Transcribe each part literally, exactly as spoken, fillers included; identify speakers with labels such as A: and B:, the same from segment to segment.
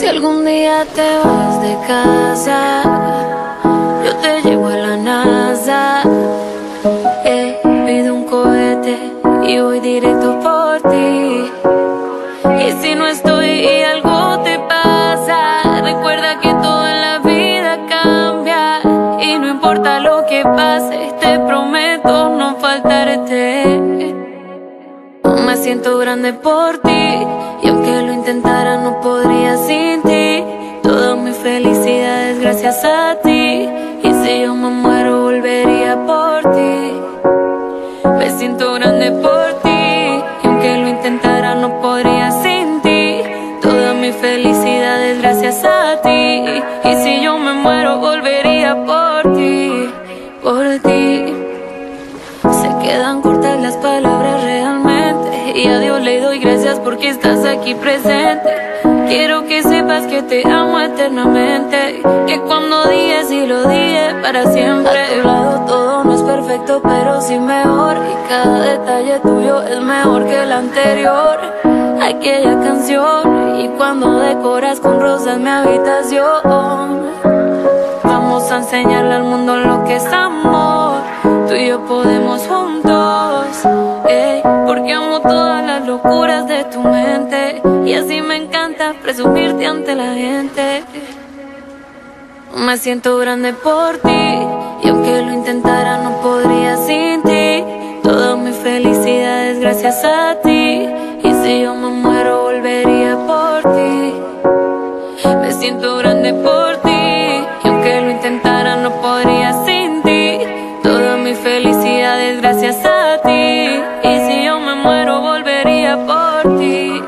A: algún día te vas de casa, yo te llevo a la NASA. Eh, pido un cohete y voy directo por ti. Y si no estoy y algo te pasa, recuerda que todo en la vida cambia. Y no importa lo que pase, te prometo no faltarte. Me siento grande por ti, y aunque lo intentara no podría sin ti. Toda mi felicidad es gracias a ti, y si yo me muero volvería por ti. Me siento grande por ti, y aunque lo intentara no podría sin ti. Toda mi felicidad es gracias a ti, y si yo me muero volvería por ti, por ti. Se quedan cortas las palabras realmente, y a Dios le doy gracias porque estás aquí presente. Quiero que sepas que te amo eternamente, que cuando dije sí lo dije para siempre. A tu lado todo no es perfecto, pero sí mejor, y cada detalle tuyo es mejor que el anterior. Aquella canción, y cuando decoras con rosas mi habitación. Vamos a enseñarle al mundo lo que es amor, tú y yo podemos juntos, eh, porque amo todas las locuras de tu mente, y así me encanta presumirte ante la gente. Me siento grande por ti, y aunque lo intentara no podría sin ti. Toda mi felicidad es gracias a ti, y si yo me muero volvería por ti. Me siento grande por ti, y aunque lo intentara no podría sin ti. Toda mi felicidad es gracias a ti, y si yo me muero volvería por ti.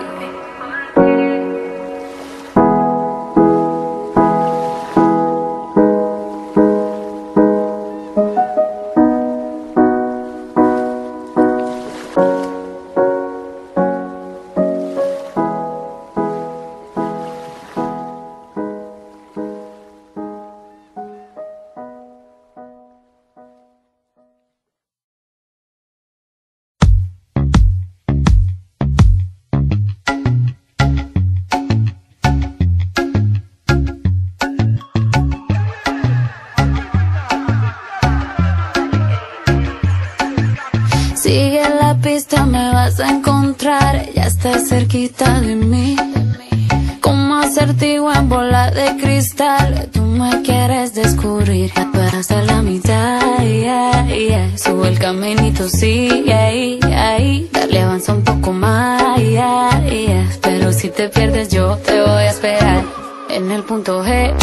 A: Sigue la pista, me vas a encontrar, ya estás cerquita de mí. Como acertijo en bola de cristal, tú me quieres descubrir, ya hasta la mitad, yeah, yeah. Sube el caminito, sí, ahí, ahí, dale avanza un poco más, yeah, yeah. Pero si te pierdes yo te voy a esperar en el punto G.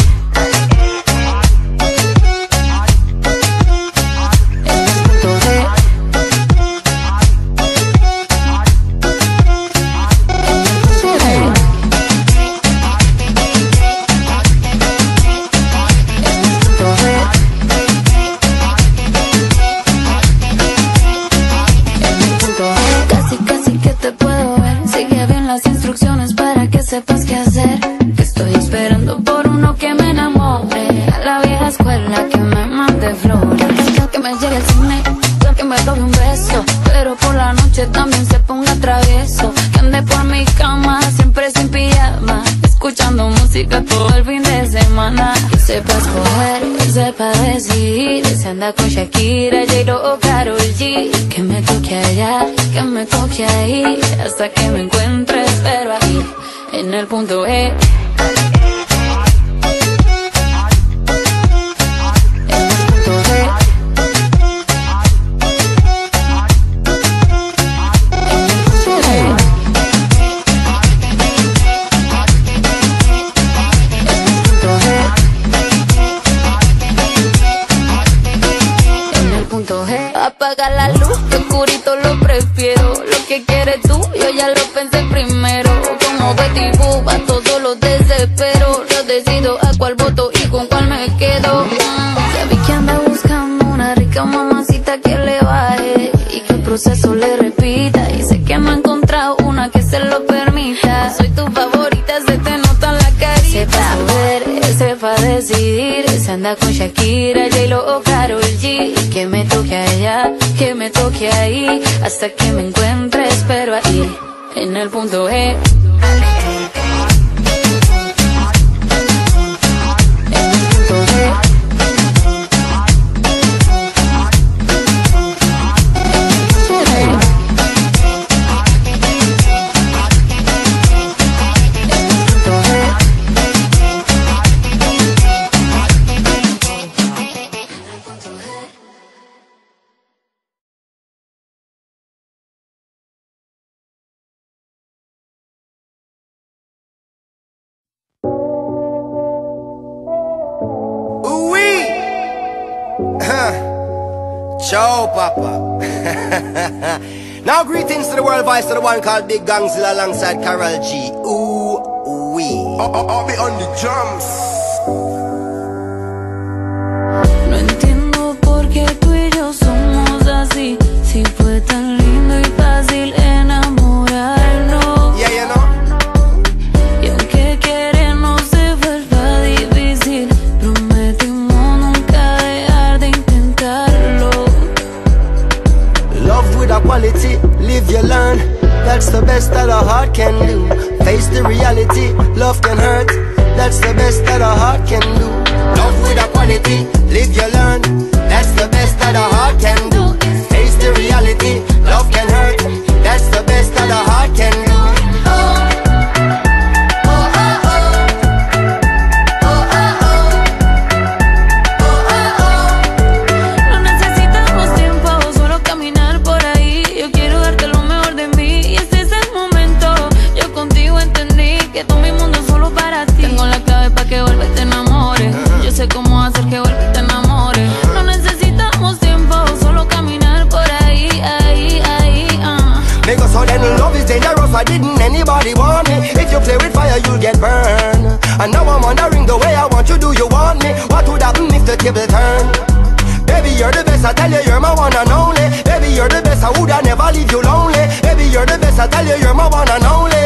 A: Sepas qué hacer, que estoy esperando por uno que me enamore. A la vieja escuela que me mande flores, que me lleve al cine, que me robe un beso, pero por la noche también se ponga travieso. Que ande por mi cama siempre sin pijama, escuchando música todo el fin de semana. Que sepa escoger, que sepa decidir, se anda con Shakira, J-Lo o Karol G. Que me toque allá, que me toque ahí, hasta que me encuentre, pero ahí en el punto E. Apaga la luz, que oscurito lo prefiero. Lo que quieres tú, yo ya lo pensé primero. Como Betty Boo, a todos los desespero. Yo decido a cuál voto y con cuál me quedo. mm. Ya vi que anda buscando una rica mamacita que le baje y que el proceso le repita. Y sé que me ha encontrado una que se lo permita. Soy tu favorita, se te nota en la carita. Sepa ver, sepa decidir, se anda con Shakira, J-Lo o Karol G. Que me toque allá, que me toque ahí, hasta que me encuentres, pero ahí en el punto E.
B: Ciao, Papa. Now greetings to the world voice of the one called Big Gangzilla alongside Karol G. Ooh, wee. I'll, I'll be on the drums.
A: No entiendo por qué tú y yo somos así. Si fue tan lindo y fácil enamorarnos.
B: Yeah, you know.
A: Y aunque querernos se vuelva difícil, prometimos nunca dejar de intentarlo.
B: Love with a quality, live you learn. That's the best that a heart can do. Face the reality, love can hurt. That's the best that a heart can do. Love with a quality, live you learn. That's the best that a heart can do. Face the reality, love can hurt. That's the best that a heart can do.
A: Cómo hacer que vuelva y te enamore. No necesitamos tiempo, solo caminar por ahí, ahí, ahí, uh.
B: Nigga, so then love is dangerous, why didn't anybody want me? If you play with fire, you'll get burned. And now I'm wondering the way I want you, do you want me? What would happen if the table turned? Baby, you're the best, I tell you, you're my one and only. Baby, you're the best, I would I never leave you lonely. Baby, you're the best, I tell you, you're my one and only.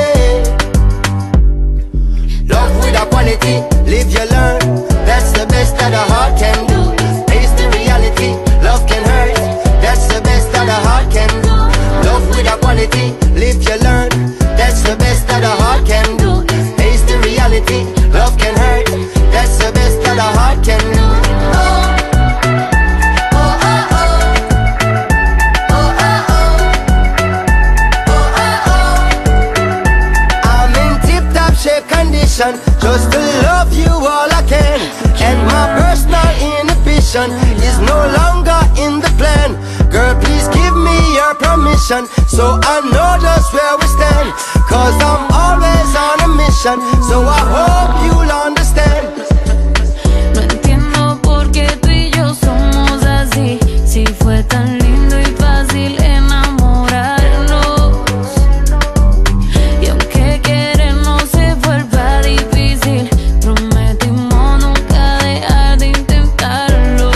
B: Love with a quality, live you learn. That's the best that a heart can do. Face the reality, love can hurt. That's the best that a heart can do. Love with a quality, live you learn. That's the best that a heart can do. Face the reality, love can hurt. That's the best that a heart can do. I'm in tip-top shape condition, just to love you all I can. And my personal inhibition is no longer in the plan. Girl, please give me your permission, so I know just where we stand. Cause I'm always on a mission, so I hope you'll understand.
A: No entiendo por qué tú y yo somos así. Si fue tan lindo y fácil enamorarnos. Y aunque querernos se vuelva difícil, prometimos nunca dejar de intentarlo.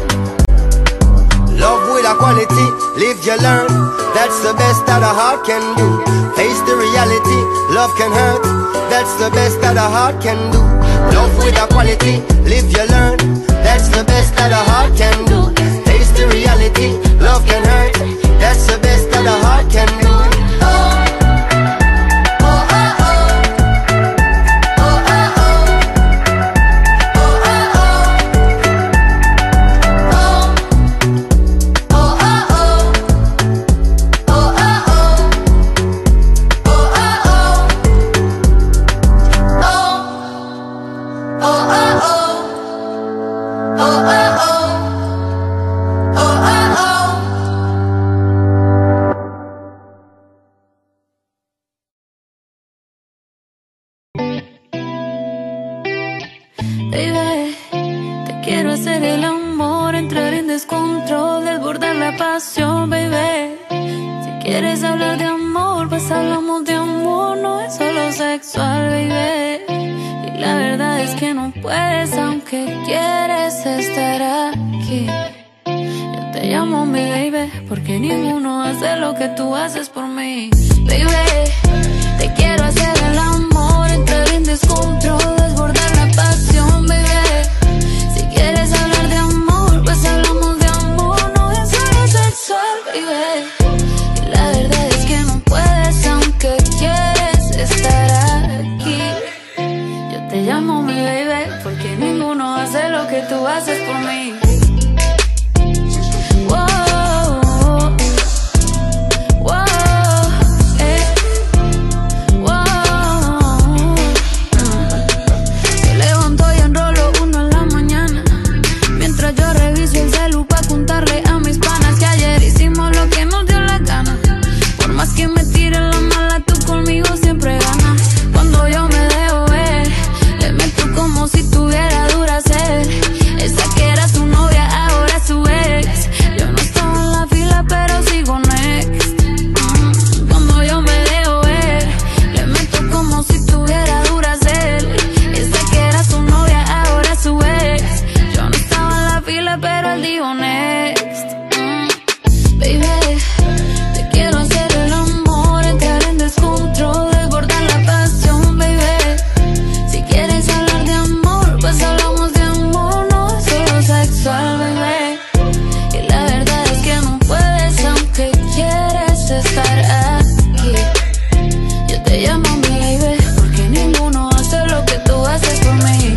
B: Love with a quality, live you learn. That's the best that a heart can do. Face the reality, love can hurt. That's the best that a heart can do. Love with a quality, live you learn. That's the best that a heart can do. Face the reality, love can hurt. That's the best that a heart can do.
A: Baby, te quiero hacer el amor, entrar en descontrol, desbordar la pasión, baby. Si quieres hablar de amor, pues hablamos de amor, no es solo sexual, baby. Y la verdad es que no puedes, aunque quieres estar aquí. Yo te llamo mi baby, porque ninguno hace lo que tú haces por mí. Baby, te quiero hacer el amor, entrar en descontrol, desbordar la pasión, baby. Si quieres hablar de amor, pues hablamos de amor, no es solo sexual, baby. Y la verdad es que no puedes, aunque quieres estar aquí. Yo te llamo mi baby, porque ninguno hace lo que tú haces por mí.
C: Si tuviera dura sed, esa que era tu novia.
A: él dijo next. mm. Baby, te quiero hacer el amor, entrar en descontrol, desbordar la pasión, baby. Si quieres hablar de amor, pues hablamos de amor, no solo sexual, baby. Y la verdad es que no puedes, aunque quieres estar aquí. Yo te llamo mi baby, porque ninguno hace lo que tú haces por mí.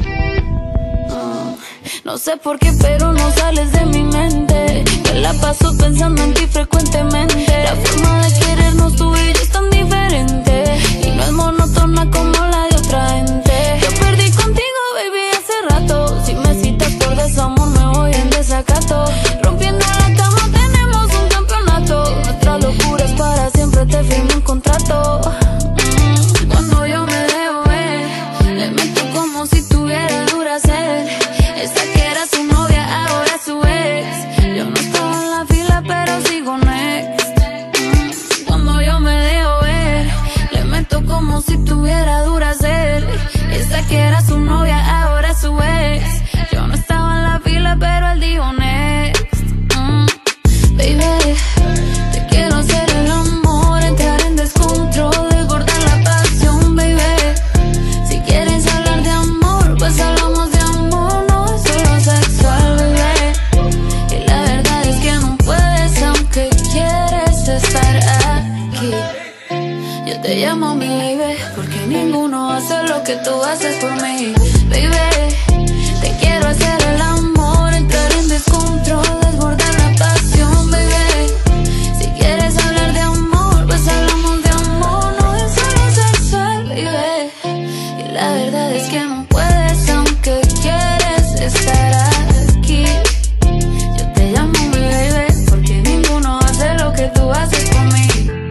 A: mm. No sé por qué, pero no sales de mi mente. Me la paso pensando en ti frecuentemente. La forma de querernos tú y yo es tan diferente, y no es monótona como la de otra gente. Yo perdí contigo, baby, hace rato. Si me citas por desamor, me voy en desacato. Rompiendo la cama, tenemos un campeonato. Nuestras locuras para siempre, te firmé un contrato. mm. Cuando yo me dejo ver, le meto como si tuviera Duracell. Esa que era su novia, ahora es su ex. Yo no estaba en la fila, pero sigo next. mm. Cuando yo me dejo ver, le meto como si tuviera Duracell. Esa que era su novia, ahora es su ex. Yo no estaba en la fila, pero él dijo next. mm. Baby, te quiero hacer el amor, entrar en descontrol, desbordar la pasión, baby. Si quieres hablar de amor, pues hablamos de amor, no es solo sexual, baby. Y la verdad es que no puedes, aunque quieres estar aquí. Yo te llamo mi baby, porque ninguno hace lo que tú haces por mí, baby. Te quiero hacer el amor, entrar en descontrol, desbordar la pasión, baby. Si quieres hablar de amor, pues hablamos de amor, no es solo sexual, baby. Y la verdad es que no puedes, aunque quieres estar aquí. Yo te llamo mi baby, porque ninguno hace lo que tú haces por mí.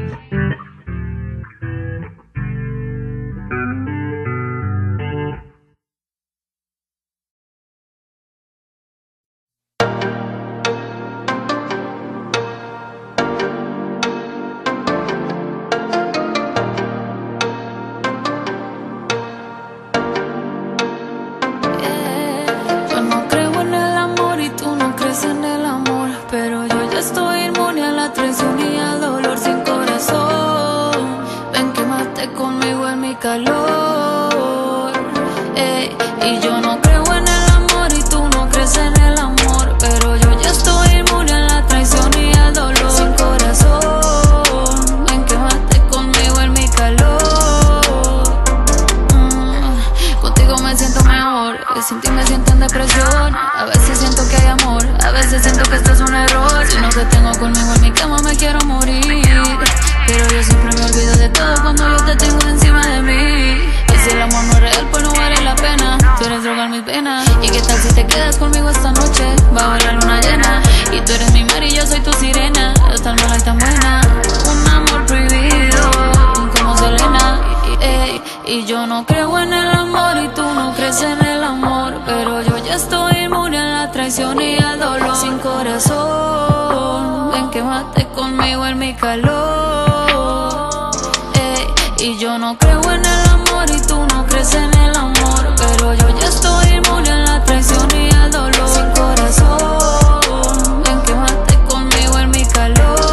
A: Yo no creo en el amor y tú no crees en el amor, pero yo ya estoy inmune a la traición y al dolor sin corazón. Ven, quémate conmigo en mi calor. Ey, y yo no creo en el amor y tú no crees en el amor, pero yo ya estoy inmune a la traición y al dolor sin corazón. Ven, quémate conmigo en mi calor. mm, Contigo me siento mejor, y sin ti me siento en depresión. A veces siento que hay amor, a veces siento que esto es un error. Si no te tengo conmigo en mi cama me quiero morir, pero yo siempre me olvido de todo cuando yo te tengo encima de mí. Y si el amor no es real, pues no vale la pena. Tú eres droga en mis venas. ¿Y qué tal si te quedas conmigo esta noche bajo la luna llena? Y tú eres mi mar y yo soy tu sirena. Es tan mala y tan buena, un amor prohibido como Selena. Ey, y yo no creo en el amor y tú no crees en el amor, pero yo ya estoy inmune a la traición y al dolor sin corazón. Ven, quémate conmigo en mi calor. Ey, y yo no creo en el amor y tú no crees en el amor, pero yo ya estoy inmune a la traición y al dolor sin corazón. Ven, quémate conmigo en mi calor.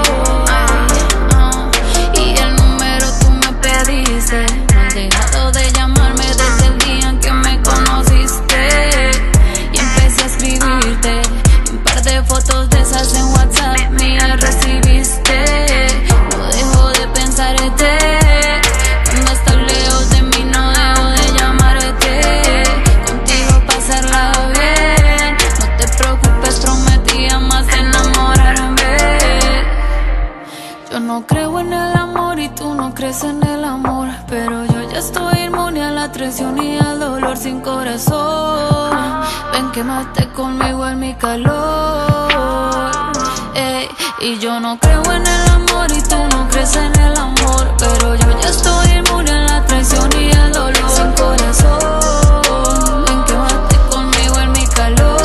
A: Ay, uh, y el número tú me pediste, no has dejado de llamarme desde el día en que me conociste. Y empecé a escribirte un par de fotos de esas en WhatsApp mías recibiste. No dejo de pensarte, cuando estás lejos de mí no dejo de llamarte. Contigo pasarla bien, no te preocupes, prometí jamás enamorarme. Yo no creo en el amor y tú no crees en el amor, pero yo ya estoy inmune a la traición y al dolor sin corazón. Ven, quémate conmigo en mi calor. Ey, y yo no creo en el amor y tú no crees en el amor, pero yo ya estoy inmune a la traición y al dolor sin corazón. Ven, quémate conmigo en mi calor.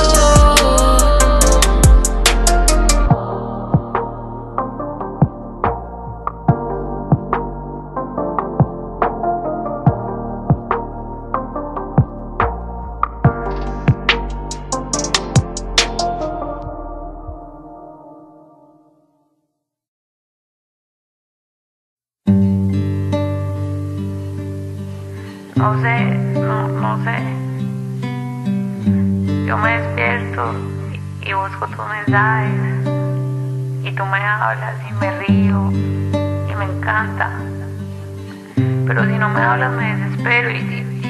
C: No sé, no, no sé. Yo me despierto y, y busco tus mensajes y tú me hablas y me río y me encanta. Pero si no me hablas me desespero y, y,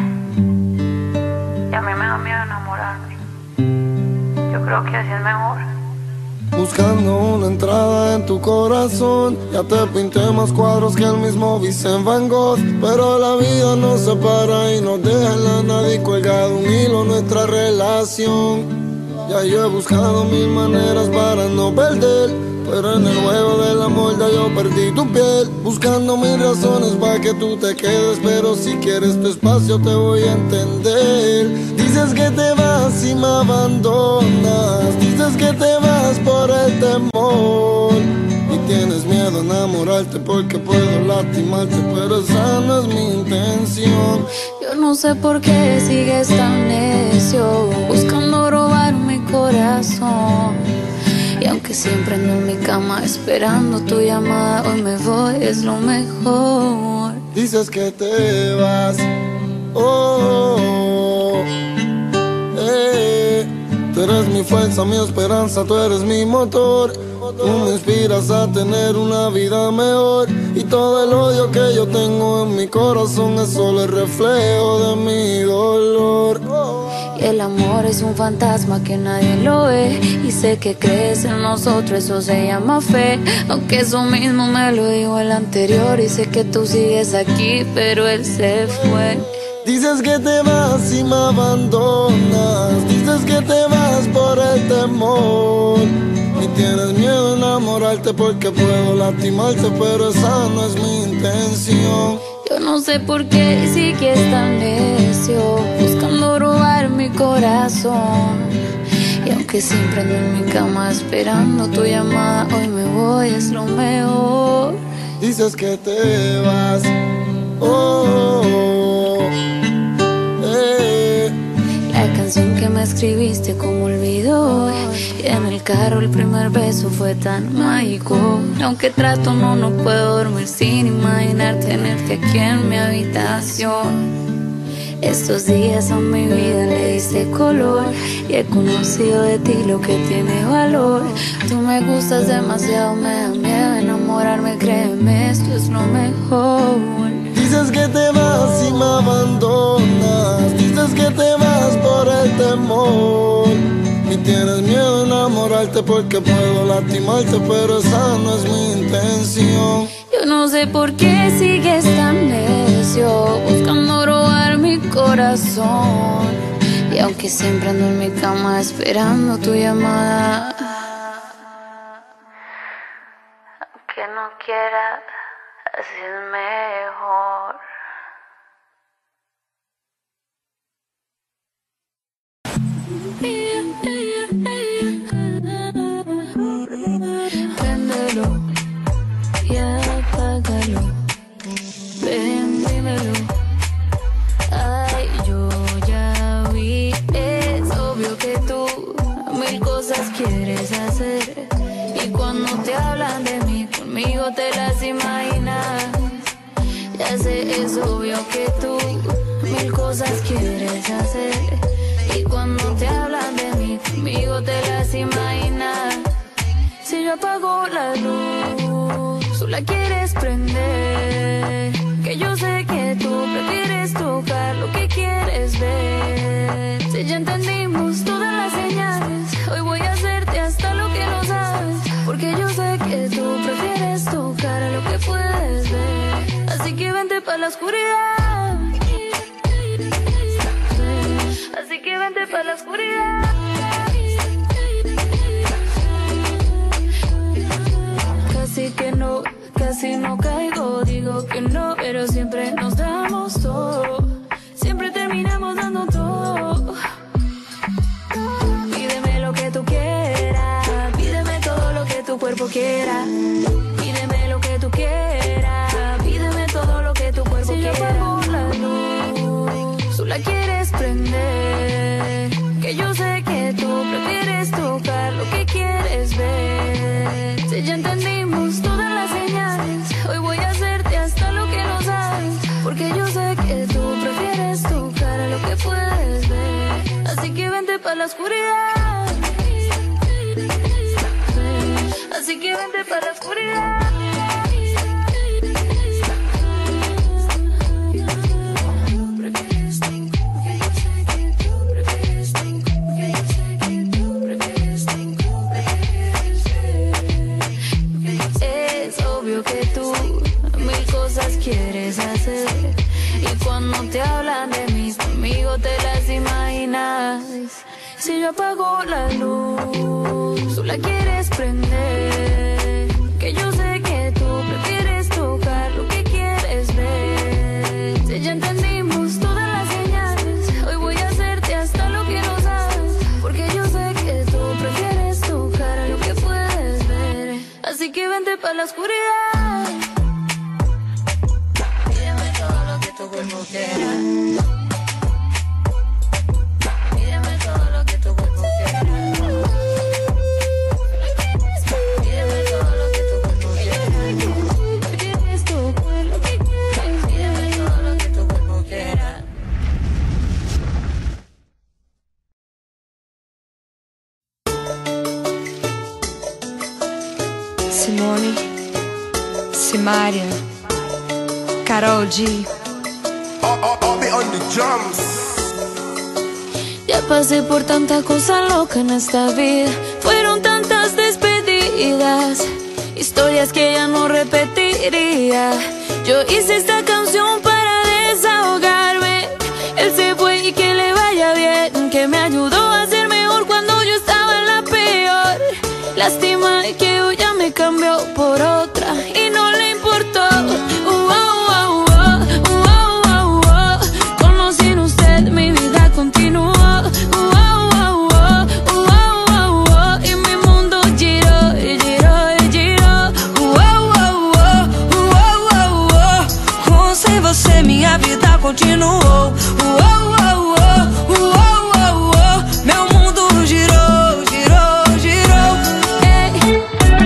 C: y a mí me da miedo enamorarme. Yo creo que así es mejor.
D: Buscando una entrada en tu corazón, ya te pinté más cuadros que el mismo Vincent Van Gogh. Pero la vida nos separa y nos deja en la nada y colgado un hilo nuestra relación. Ya yo he buscado mil maneras para no perder, pero en el juego del amor ya yo perdí tu piel. Buscando mil razones para que tú te quedes, pero si quieres tu espacio te voy a entender. Dices que te vas y me abandonas, dices que te vas por el temor y tienes miedo a enamorarte porque puedo lastimarte, pero esa no es mi intención.
A: Yo no sé por qué sigues tan necio, buscando robar mi corazón. Y aunque siempre ando en mi cama esperando tu llamada, hoy me voy, es lo mejor.
D: Dices que te vas, oh, oh, eh. Tú eres mi fuerza, mi esperanza, tú eres mi motor. Tú me inspiras a tener una vida mejor. Y todo el odio que yo tengo en mi corazón es solo el reflejo de mi dolor.
A: Y el amor es un fantasma que nadie lo ve, y sé que crees en nosotros, eso se llama fe. Aunque eso mismo me lo dijo el anterior, y sé que tú sigues aquí, pero él se fue.
D: Dices que te vas y me abandonas, dices que te vas por el temor y tienes miedo a enamorarte porque puedo lastimarte, pero esa no es mi intención.
A: Yo no sé por qué sigues tan necio, buscando robar mi corazón. Y aunque siempre ando en mi cama esperando tu llamada, hoy me voy, es lo mejor.
D: Dices que te vas, oh, oh, eh.
A: La canción que me escribiste como olvidó hoy, y en el carro el primer beso fue tan mágico. Aunque trato no, no puedo dormir sin imaginar tenerte aquí en mi habitación. Estos días a mi vida le diste color, y he conocido de ti lo que tiene valor. Tú me gustas demasiado, me da miedo enamorarme, créeme, esto es lo mejor.
D: Dices que te vas y me abandonas, dices que te vas por el temor y tienes miedo a enamorarte porque puedo lastimarte, pero esa no es mi intención.
A: Yo no sé por qué sigues tan necio, buscando robar mi corazón. Y aunque siempre ando en mi cama esperando tu llamada,
C: aunque no quiera, así es mejor.
A: préndelo y apágalo, ven, dímelo. Ay, yo ya vi, es obvio que tú mil cosas quieres hacer, y cuando te hablan de mí, conmigo te las imaginas. Ya sé, es obvio que tú mil cosas quieres hacer, y cuando te hablan de mí, conmigo te las imaginas. Si yo apago la luz, tú la quieres prender, que yo sé que tú prefieres tocar lo que quieres ver. Si ya entendimos todas las señales, hoy voy a hacerte hasta lo que no sabes, porque yo sé que tú prefieres tocar lo que puedes ver. Así que vente pa' la oscuridad, así que vente pa' la oscuridad. Casi que no, casi no caigo, digo que no, pero siempre nos damos todo, siempre terminamos dando todo. Pídeme lo que tú quieras, pídeme todo lo que tu cuerpo quiera. Pídeme lo que tú quieras, pídeme todo lo que tu cuerpo quiera. Si yo apago la luz, tú la quieres prender, que yo sé que tú prefieres tocar lo que quieres ver. Si ya entendimos todas las señales, hoy voy a hacerte hasta lo que no sabes, porque yo sé que tú prefieres que vente pa' la oscuridad. Así que vente pa' la oscuridad. Es obvio que tú mil cosas quieres hacer, y cuando te hablan de mí conmigo te las imaginas. Si yo apago la luz, tú la quieres prender, que yo sé que tú prefieres tocar lo que quieres ver. Si ya entendimos todas las señales, hoy voy a hacerte hasta lo que no sabes, porque yo sé que tú prefieres tocar lo que puedes ver. Así que vente pa' la oscuridad. Pídeme todo lo que tu cuerpo quiera. Pídeme todo lo que tu cuerpo quiera. Pídeme todo lo que tu cuerpo quiera. Quieres tocar lo que quieres. Pídeme todo lo que tu cuerpo quiera.
E: Simone, Simaria, Karol G.
A: Ya pasé por tanta cosa loca en esta vida. Fueron tantas despedidas, historias que ya no repetiría. Yo hice esta canción para desahogarme. Él se fue y que le vaya bien, que me ayudó a ser mejor cuando yo estaba en la peor. Lástima que hoy ya me cambió por otra y no le importó. Uh, uh, uh, uh, uh, uh, uh. Conocí en usted, mi vida continuó. Uh, uh, uh, uh, uh, uh, uh. Y mi mundo giró, giró, giró. Uh, uh, uh, uh, uh, uh, uh.
E: Com sem você minha vida continuou. Uh, uh, uh, uh, uh, uh, uh. Meu mundo girou, girou, girou.
A: Hey.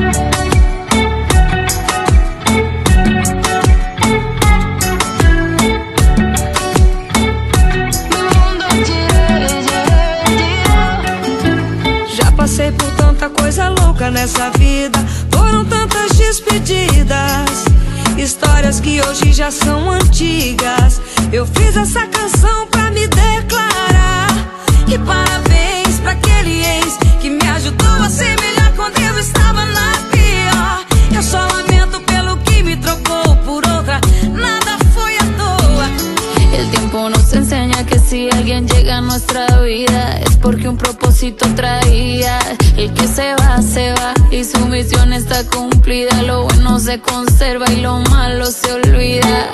E: Já passei por tanta coisa louca nessa vida. Foram tantas despedidas, histórias que hoje já são antigas. Eu fiz essa canção pra me declarar. E parabéns pra aquele ex que me ajudou a ser melhor quando eu estava na pior. Eu só lamento pelo que me trocou por outra. Nada foi à toa.
A: El tiempo nos enseña que si alguien llega a nuestra vida es porque un propósito traía. El que se va, se va y su misión está cumplida. Lo bueno se conserva y lo malo se olvida.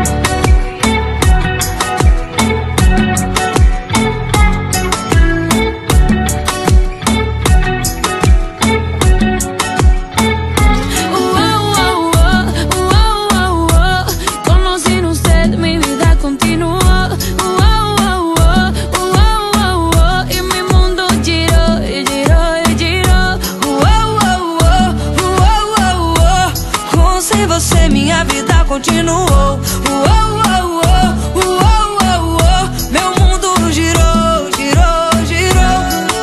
E: Continuou. Uh, uh, uh, uh, uh, uh, uh. Meu mundo girou, girou, girou.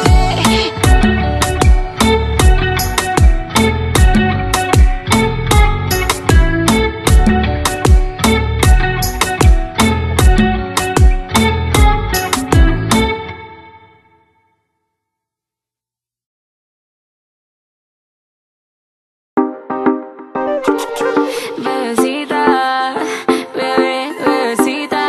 A: Bebecita, bebé, bebecita.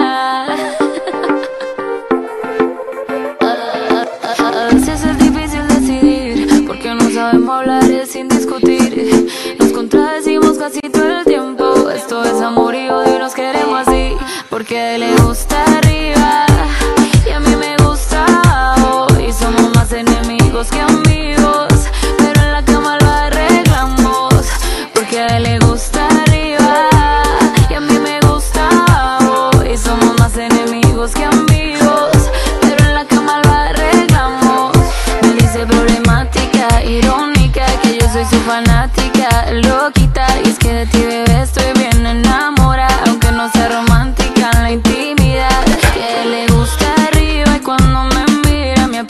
A: A veces es difícil decidir, porque no sabemos hablar sin discutir. Nos contradecimos casi todo el tiempo. Esto es amor y odio y nos queremos así, porque a él le gusta arriba y a mí me gusta abajo. Y somos más enemigos que amigos, pero en la cama lo arreglamos, porque a él le gusta arriba y a mí me gusta abajo. Y somos más enemigos que amigos, pero en la cama lo arreglamos. Me dice problemática, irónica, que yo soy su fanática, loquita. Y es que de ti, bebé, estoy bien enamorada, aunque no sea romántica en la intimidad. Que a él le gusta arriba y cuando me mira me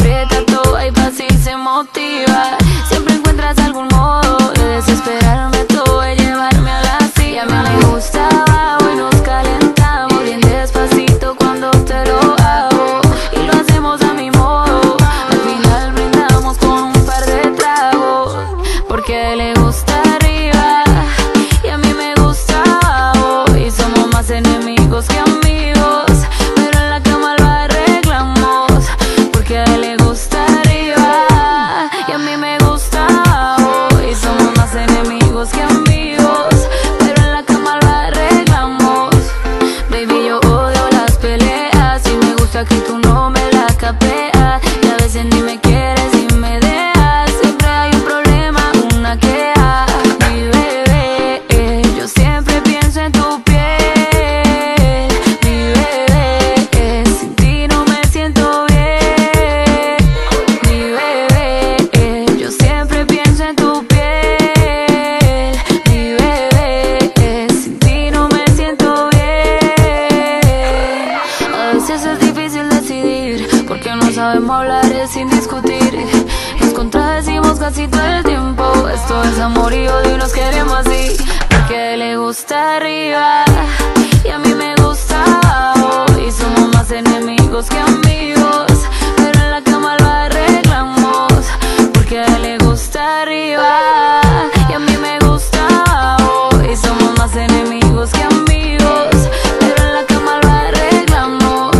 A: sin discutir. Nos contradecimos casi todo el tiempo. Esto es amor y odio y nos queremos así. Porque a él le gusta arriba y a mí me gusta abajo, y somos más enemigos que amigos, pero en la cama lo arreglamos. Porque a él le gusta arriba y a mí me gusta abajo, y somos más enemigos que amigos, pero en la cama lo arreglamos.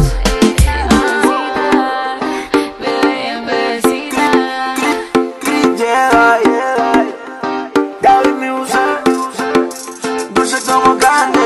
A: Bebé, bebecita.
F: Yeah, yeah. Gaby Music, dulce como candy.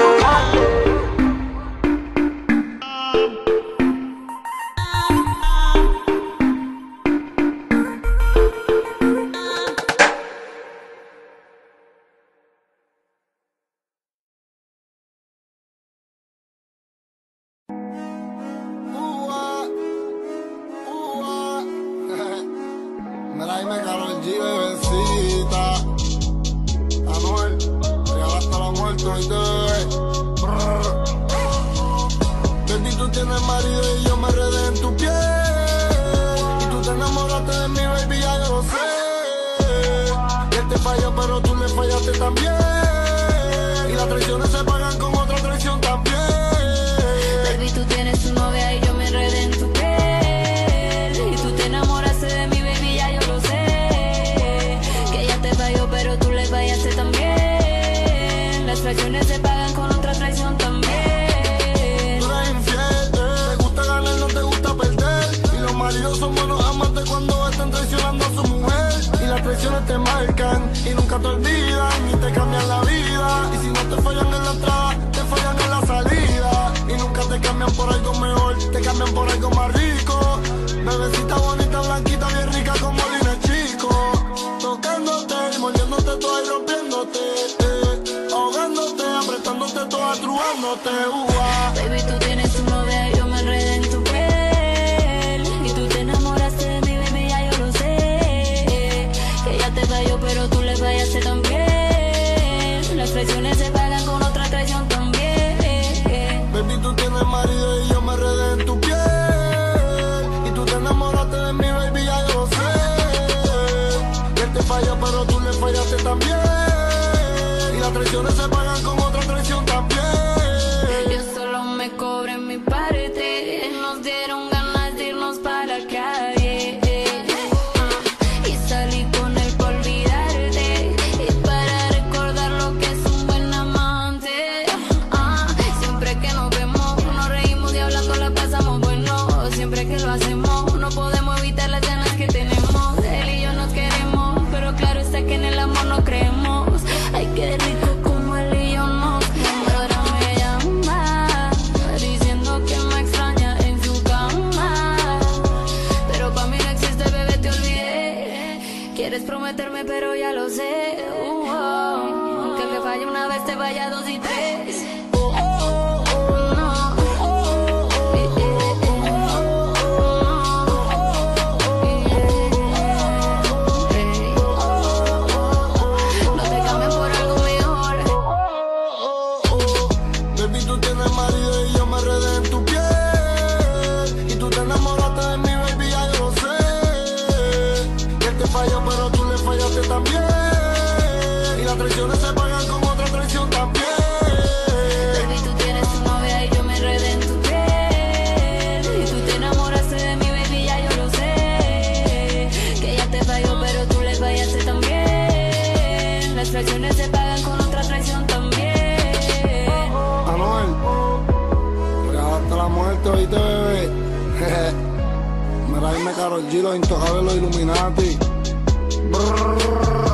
D: Mira, ahí me Karol G, bebecita. Anuel, regalaste la muerte hoy te bebé. Baby, tú tienes marido y yo me enredé en tu piel. Y tú te enamoraste de mí, baby, ya yo lo sé. Que él te falló, pero tú le fallaste también. Y las traiciones se pagan con otra traición también.
A: Baby, tú tienes tu novia y yo me enredé en tu piel. Y tú te enamoraste de mí, baby, ya yo lo sé. Que ella te falló, pero tú le fallaste también. Las traiciones se pagan con otra traición también.
D: Tú eres infiel, te gusta ganar, no te gusta perder. Y los maridos son buenos amantes cuando están traicionando a su mujer. Y las traiciones te marcan y nunca te olvidan y te cambian la vida. Y si no te fallan en la entrada, te fallan en la salida. Y nunca te cambian por algo mejor, te cambian por algo más rico. Bebecita bonita, blanquita, bien rica como Lina Chico. Tocándote, mordiéndote toda y rompiéndote, eh. Ahogándote, apretándote toda, trubándote, uva.
A: Baby, tú tienes tu novia y yo me enredé en tu piel. Y tú te enamoraste de mí, baby, ya yo lo sé. Que ella te falló, pero tú le fallaste también. Las traiciones se pagan con otra traición también.
D: Baby, tú tienes marido y yo me enredé en tu piel. Y tú te enamoraste de mí, baby, ya yo lo sé. Que él te falló, pero tú le fallaste también. Y las traiciones se pagan con otra traición también.
A: Yo solo me cobré mi parte. Nos dieron ganas de irnos para la calle. Y salí con él por olvidarte y para recordar lo que es un buen amante. Ah, siempre que nos vemos, nos reímos y hablando la pasamos bueno. Siempre que lo hacemos, no podemos evitar las ganas que tenemos. Él y yo nos queremos, pero claro está que en el amor no creemos. Ay, qué rico como él y yo nos. Ahora me llama diciendo que me extraña en su cama, pero pa' mí no existe, bebé, te olvidé. Quieres prometerme, pero ya lo sé. Uh -oh. Que el que falle una vez te vaya dos y tres. Uh -oh. No. Eh, eh, eh. Eh. No te cambien por algo mejor.
D: Baby, tú tienes marido y yo me enredé en tu piel. Y tú te enamoraste de mí, baby, ya yo lo sé. Que él te falló, pero tú le fallaste también. Y las traiciones se pagan con otra traición también.
A: Baby, tú tienes tu novia y yo me enredé en tu piel. Y tú te enamoraste de mí, baby, ya yo lo sé. Que ella te falló, pero tú le fallaste también. Las traiciones se pagan con otra traición también.
D: Anuel, regalaste la muerte hoy te bebé. Mira, ahí me Karol G, los intocables, los Illuminati. Brrr.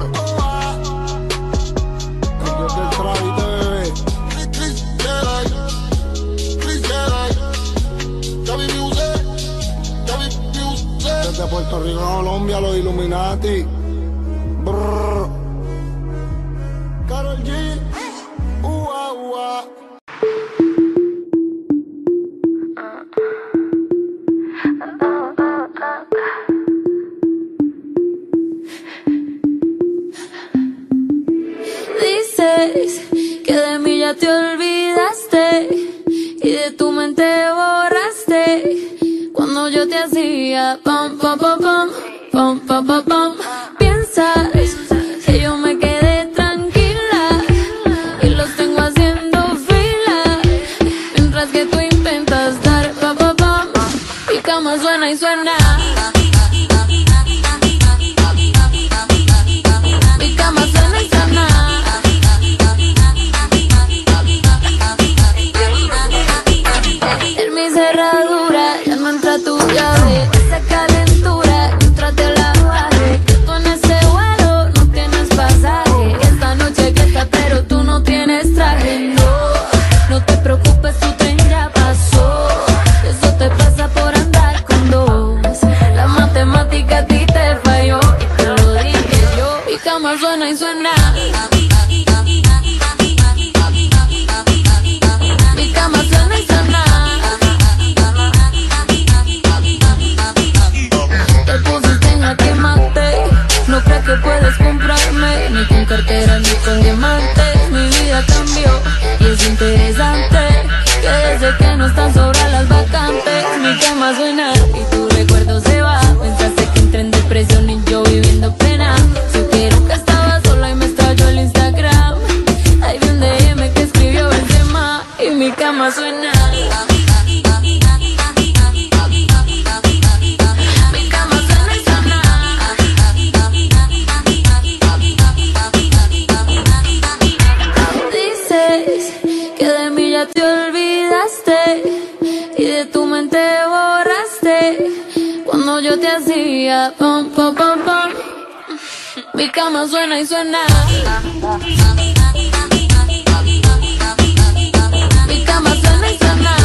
D: El dios del trap y te bebé. Chris Jedi, Chris Jedi, Gaby Music, Gaby Music. Desde Puerto Rico a Colombia, los Illuminati. Brrr. Karol G, ua, ua.
A: Dices que de mí ya te olvidaste y de tu mente borraste. Cuando Cuando yo te hacía pam, pam, pam, pam, pam, pam, pam, pam. Piensas que yo me quedé tranquila y los tengo haciendo fila, mientras que tú intentas dar pam, pam, pam. Mi cama suena y suena. Mi cama suena y suena. En mi cerradura ya no entra tu llave. Esa calentura, entrate la baje. Que tú en ese vuelo no tienes pasaje. Esta noche fiesta pero tú no tienes traje. No, no te preocupes, tu tren ya pasó. Eso te pasa por andar con dos. La matemática a ti te falló y te lo dije yo. Mi cama suena y suena. Mi cama suena y suena. Te pusiste en la que maté. No crees que puedes comprarme, ni con cartera ni con diamantes. Mi vida cambió y es interesante que desde que no están sobran las vacantes. Mi cama suena y tu recuerdo se va. Pensaste que entré en depresión y yo viviendo pena. Supieron que estaba sola y me estalló el Instagram. Hay un D M que escribió Benzema y mi cama suena. Mi cama suena y suena. Dices que de mí ya te olvidaste y de tu mente borraste cuando yo te hacía pam, pam, pam, pam. Mi cama suena y suena. Mi cama suena y suena.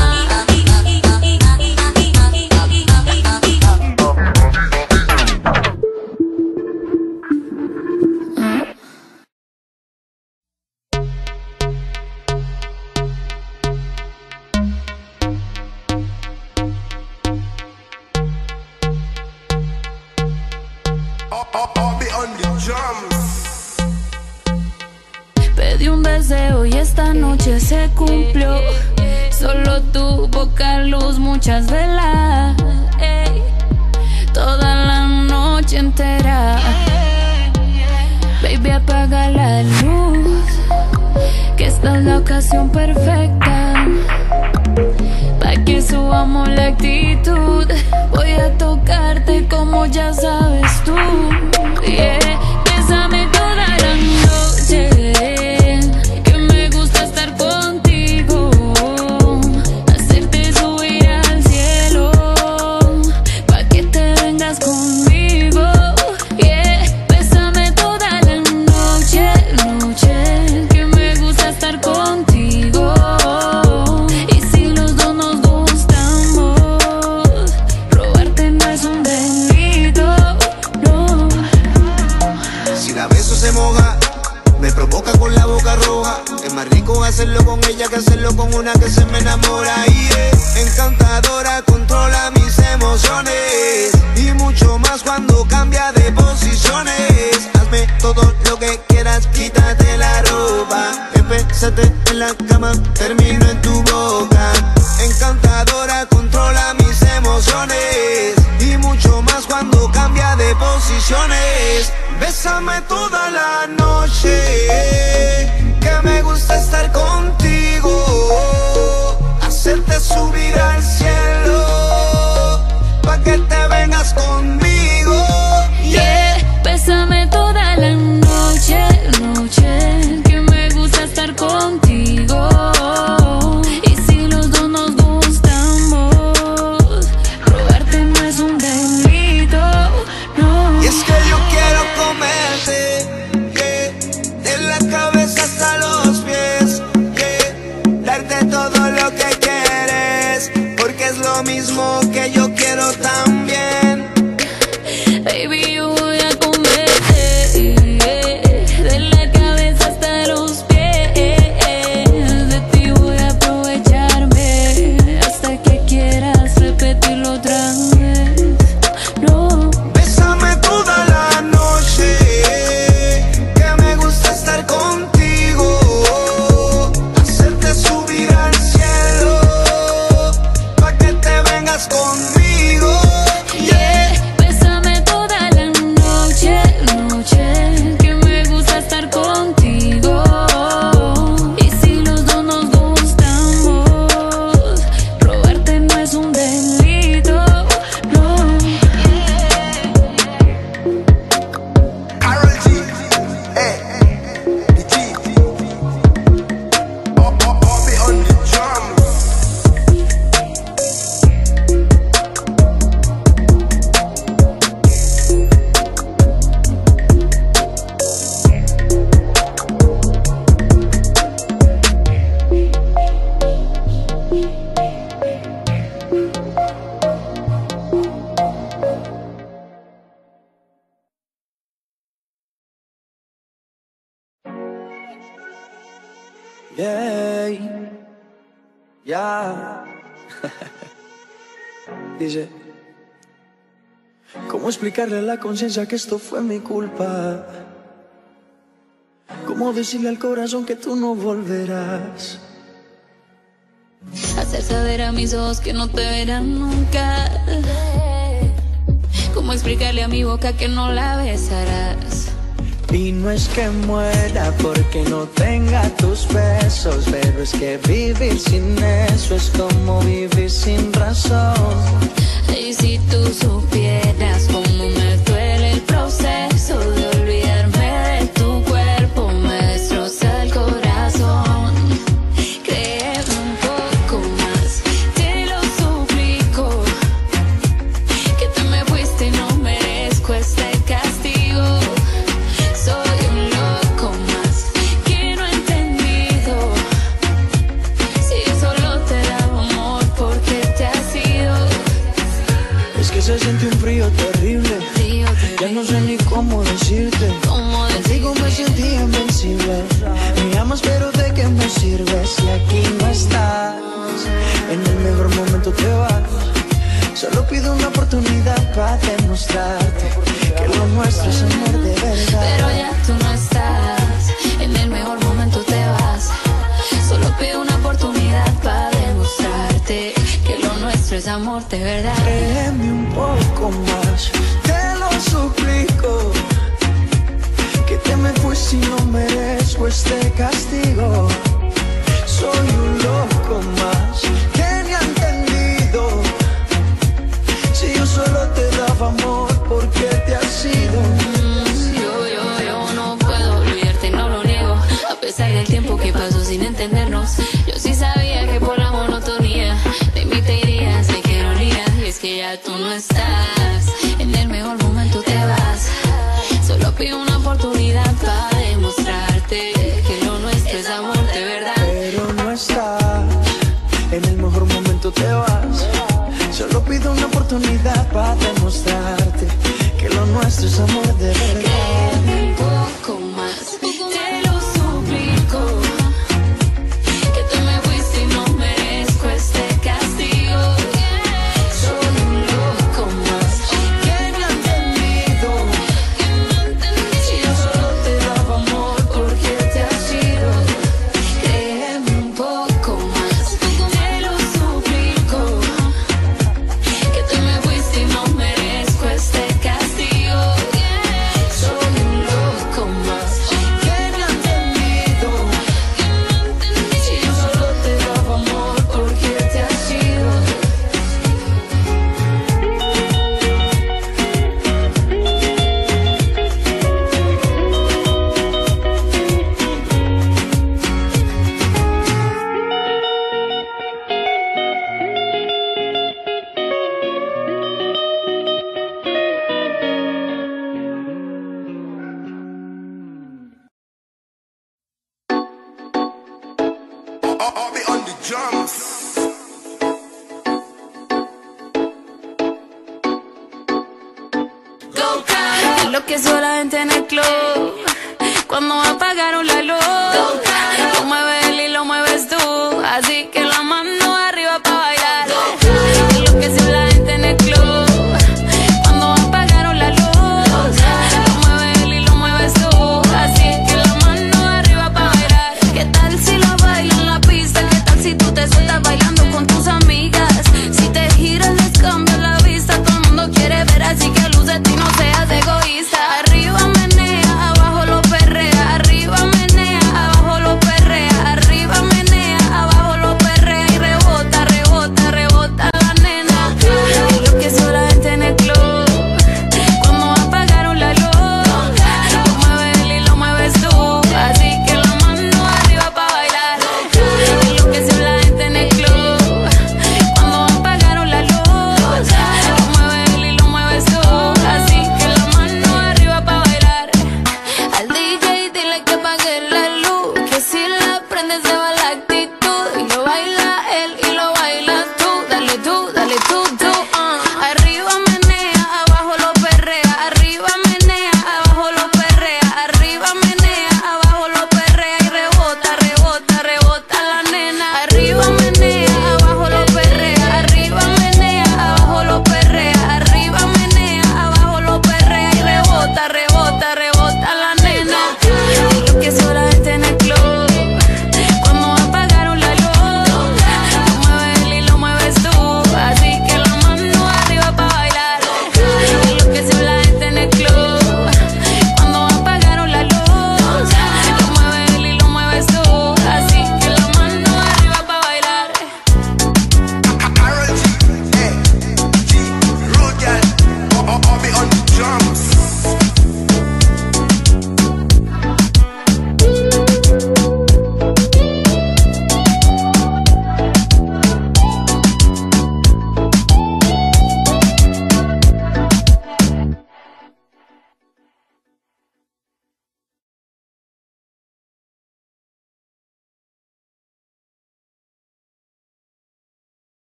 A: Pedí un deseo y esta noche se cumplió. Solo tu poca luz, muchas velas, ey, toda la noche entera. Baby, apaga la luz, que esta es la ocasión perfecta pa' que subamos la actitud. Voy a tocarte como ya sabes tú, yeah. Bésame toda la noche, que me gusta estar contigo. Hacerte subir al cielo, pa' que te vengas conmigo, yeah. Bésame toda la noche, noche, que me gusta estar contigo. Y si los dos nos gustamos, robarte no es un delito, no.
F: Si la beso se moja, me provoca con la boca roja. Es más rico hacerlo con ella que hacerlo con una que se me enamora. Y es encantadora, controla mis emociones y mucho más cuando cambia de posiciones. Hazme todo lo que quieras, quítate la ropa. Empezate en la cama, termino en tu boca. Encantadora, controla mis emociones y mucho más cuando cambia de posiciones. Bésame toda la noche, que me gusta estar contigo. Hacerte subir al cielo, pa' que te vengas conmigo, yeah.
A: Bésame toda la noche, noche, que me gusta estar contigo. Y si los dos nos gustamos, robarte no es un delito, no.
F: Y es que yo quiero comerte, yeah, de la cabeza hasta los pies, yeah. Darte todo lo que quieres, porque es lo mismo que yo quiero también.
A: Baby, yo voy a comerte, yeah, de la cabeza hasta los pies. De ti voy a aprovecharme hasta que quieras repetirlo otra vez, no.
F: Bésame toda la
G: Yeah, yeah. Dice, ¿cómo explicarle a la conciencia que esto fue mi culpa? ¿Cómo decirle al corazón que tú no volverás?
A: Hacer saber a mis ojos que no te verán nunca. ¿Cómo explicarle a mi boca que no la besarás?
G: Y no es que muera porque no tenga tus besos, pero es que vivir sin eso es como vivir sin razón.
A: Y si tú supieras cómo me duele el proceso de olvidarme de tu cuerpo, me destroza el corazón. Créeme un poco más, te lo suplico, que te me fuiste y no merezco este castigo. Soy un loco más que no he entendido, si yo solo te daba amor porque te has ido.
G: Es que se siente un frío terrible,
A: Frío terrible.
G: ya no sé ni cómo decirte.
A: ¿Cómo
G: Contigo me sentí invencible. Me amas pero ¿de qué me sirve si aquí no estás? En el mejor momento te vas. Solo pido una oportunidad para demostrarte que lo nuestro es amor de verdad.
A: Pero ya tú no estás, en el mejor momento te vas. Solo pido una oportunidad para demostrarte que lo nuestro es amor de verdad.
G: Créeme un poco más, te lo suplico, que te me fuiste y no merezco este castigo. Soy un loco más que ni ha entendido, si yo solo te daba amor porque te has ido.
A: Yo, yo, yo no puedo olvidarte, no lo niego. A pesar del tiempo que pasó sin entendernos, yo sí sabía que por la monotonía de mí te irías, de qué ironía. Y es que ya tú no estás, en el mejor momento te vas. Solo pido una oportunidad para demostrarte que lo nuestro es amor de verdad.
G: Pero no estás, en el mejor momento te vas. Solo pido una oportunidad para demostrarte que lo nuestro es amor de verdad.
A: Créeme un poco más, te lo suplico, que te me fuiste y no merezco este castigo. Soy un loco más
G: Que no ha entendido,
A: si yo solo te daba amor porque te has ido. Créeme un poco más, te lo suplico, que te me fuiste y no merezco este castigo. Soy un loco más
G: que no ha entendido.
A: si yo solo te daba amor porque te has ido.
F: I'll be on the drums.
A: Lo que solamente en el club, cuando apagaron la luz, lo mueve él y lo mueves tú, así que la mano arriba pa' bailar. Lo que solamente en el club, cuando apagaron la luz, lo mueve él y lo mueves tú, así que la mano arriba pa' bailar. ¿Qué tal si lo bailan en la pista? ¿Qué tal si tú te sueltas bailando con tus amigas? Si te giras les cambia la vista, todo el mundo quiere ver, así que lúcete y no seas egoísta. Arriba menea, abajo lo perrea, arriba menea, abajo lo perrea, arriba menea, abajo lo perrea y rebota, rebota, rebota la nena. Y lo que solamente en el club, cuando apagaron la luz, lo mueve él y lo mueves tú, así que la mano arriba pa' bailar. Y lo que solamente en el club, cuando apagaron la luz, lo mueve él y lo mueves tú, así que la mano arriba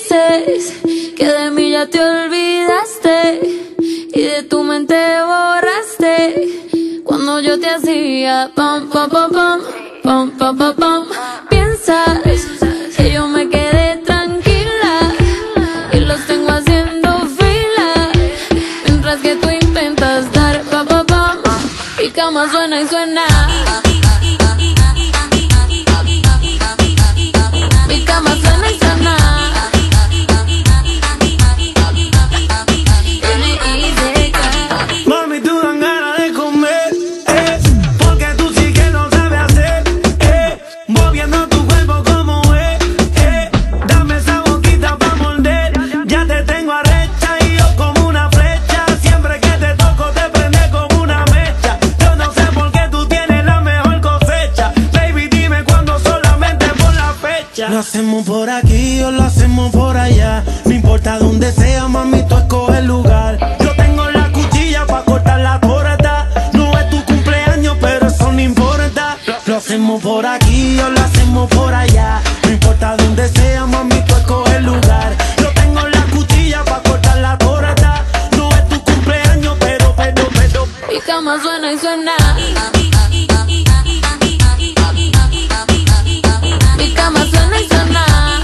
A: Dices que de mí ya te olvidaste y de tu mente borraste cuando yo te hacía pam pam pam pam pam pam pam pam. Piensas que yo me quedé tranquila y los tengo haciendo fila mientras que tú intentas dar pam pam pam. Mi cama suena y suena. Mi cama suena y suena.
H: Mami, tú dan ganas de comer, eh, porque tú sí que no sabes hacer, eh, moviendo tu cuerpo como es, eh, dame esa boquita pa' morder, ya te tengo arrecha y yo como una flecha, siempre que te toco te prende como una mecha, yo no sé por qué tú tienes la mejor cosecha, baby dime cuándo solamente por la fecha. Lo hacemos por aquí o lo hacemos por allá, no importa dónde sea, mami, tú escoge el lugar. Yo tengo la cuchilla pa' cortar la torta, no es tu cumpleaños, pero eso no importa. Lo hacemos por aquí o lo hacemos por allá, no importa dónde sea, mami, tú escoge el lugar. Yo tengo la cuchilla pa' cortar la torta, no es tu cumpleaños, pero, pero, pero.
A: Mi cama suena y suena. Mi cama suena y suena.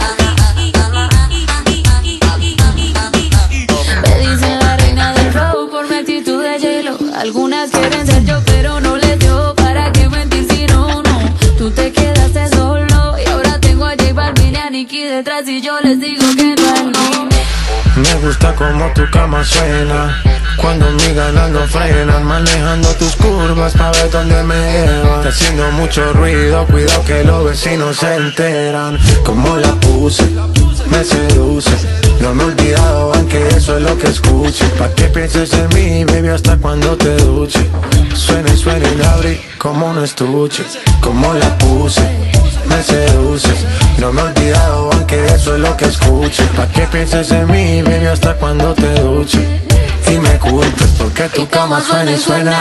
A: Me dicen la reina del flow por mi actitud de hielo. Algunas quieren ser yo, pero no les dio. ¿Para qué mentir si no, no? Tú te quedaste solo y ahora tengo a J Balvin y a Nicki detrás y yo les digo que no hay no.
H: Me gusta como tu cama suena, cuando mis ganas no frenan, manejando tus curvas pa' ver dónde me llevan. Está haciendo mucho ruido, cuidado que los vecinos se enteran. Como la puse, me seduce, no me he olvidado aunque eso es lo que escuche. Pa' que pienses en mí, baby, hasta cuando te duche. Suena y suena y la abrí como un estuche. Como la puse, me seduces, no me he olvidado aunque eso es lo que escuche. Pa' que pienses en mí, baby, hasta cuando te duche y me culpes porque tu cama suena y suena.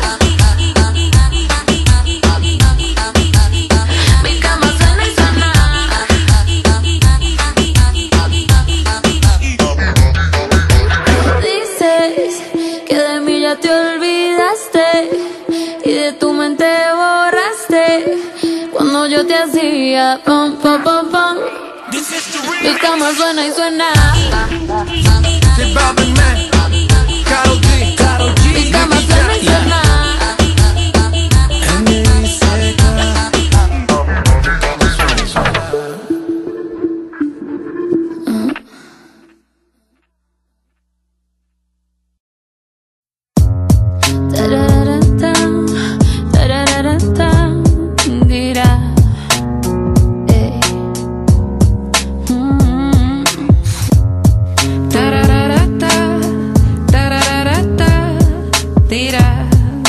A: Mi cama suena y suena. Dices que de mí ya te olvidaste y de tu mente borraste cuando yo te hacía pam pam pam pam. Mi cama suena y suena.
B: J Balvin, man. Karol G, Karol G.
A: Mi cama suena y suena. Tarararata, tarararata, dirá. Eh. Mm.
E: Tarararata, tarararata, tira.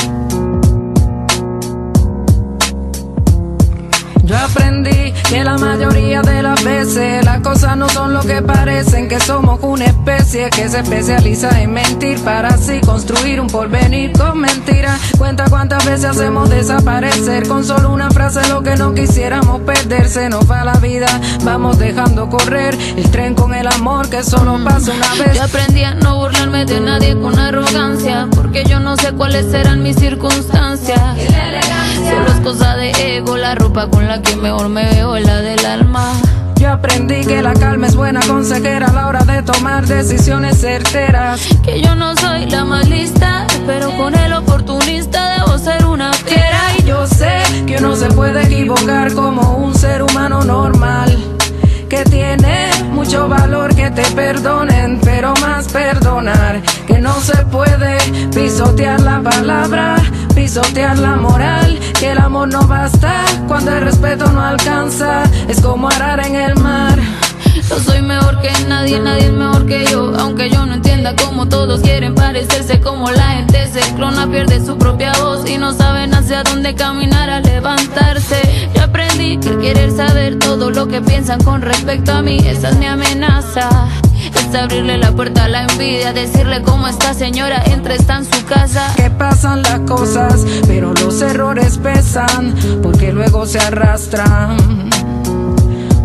E: Yo aprendí que la mayoría de las veces las cosas no son lo que parecen, que somos una especie que se especializa en mentir para así construir un porvenir con mentiras. Cuenta cuántas veces hacemos desaparecer con solo una frase lo que no quisiéramos perder. Se nos va la vida, vamos dejando correr el tren con el amor que solo pasa una vez.
A: Yo aprendí a no burlarme de nadie con arrogancia, porque yo no sé cuáles serán mis circunstancias. Solo es cosa de ego, la ropa con la que mejor me veo es la del alma.
E: Yo aprendí que la calma es buena consejera a la hora de tomar decisiones certeras.
A: Que yo no soy la más lista, pero con el oportunista debo ser una fiera.
E: Y yo sé que uno se puede equivocar como un ser humano normal, que tiene mucho valor que te perdonen, pero más perdonar, que no se puede pisotear la palabra, pisotear la moral, que el amor no basta cuando el respeto no alcanza, es como arar en el mar.
A: Yo soy mejor que nadie, nadie es mejor que yo, aunque yo no entienda cómo todos quieren parecerse, como la gente se clona, pierde su propia voz y no saben hacia dónde caminar al levantarse. Yo aprendí que querer saber todo lo que piensan con respecto a mí, esa es mi amenaza. Es abrirle la puerta a la envidia, decirle cómo esta señora entra, está en su casa.
E: Que pasan las cosas, pero los errores pesan, porque luego se arrastran.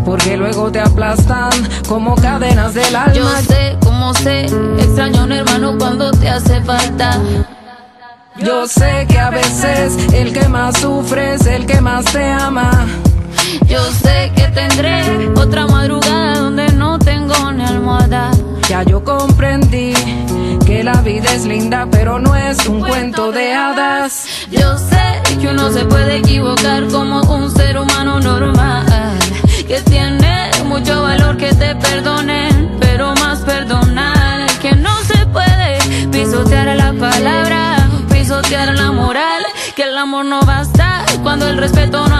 E: porque luego te aplastan como cadenas del alma.
A: Yo sé cómo sé, extraño a un hermano cuando te hace falta.
E: Yo sé que a veces el que más sufre es el que más te ama.
A: Yo sé que tendré otra madrugada donde no tengo ni almohada.
E: Ya yo comprendí que la vida es linda pero no es un cuento de hadas.
A: Yo sé que uno se puede equivocar como un ser humano normal, que tiene mucho valor que te perdonen, pero más perdonar que no se puede pisotear a la palabra, pisotear la moral, que el amor no basta cuando el respeto no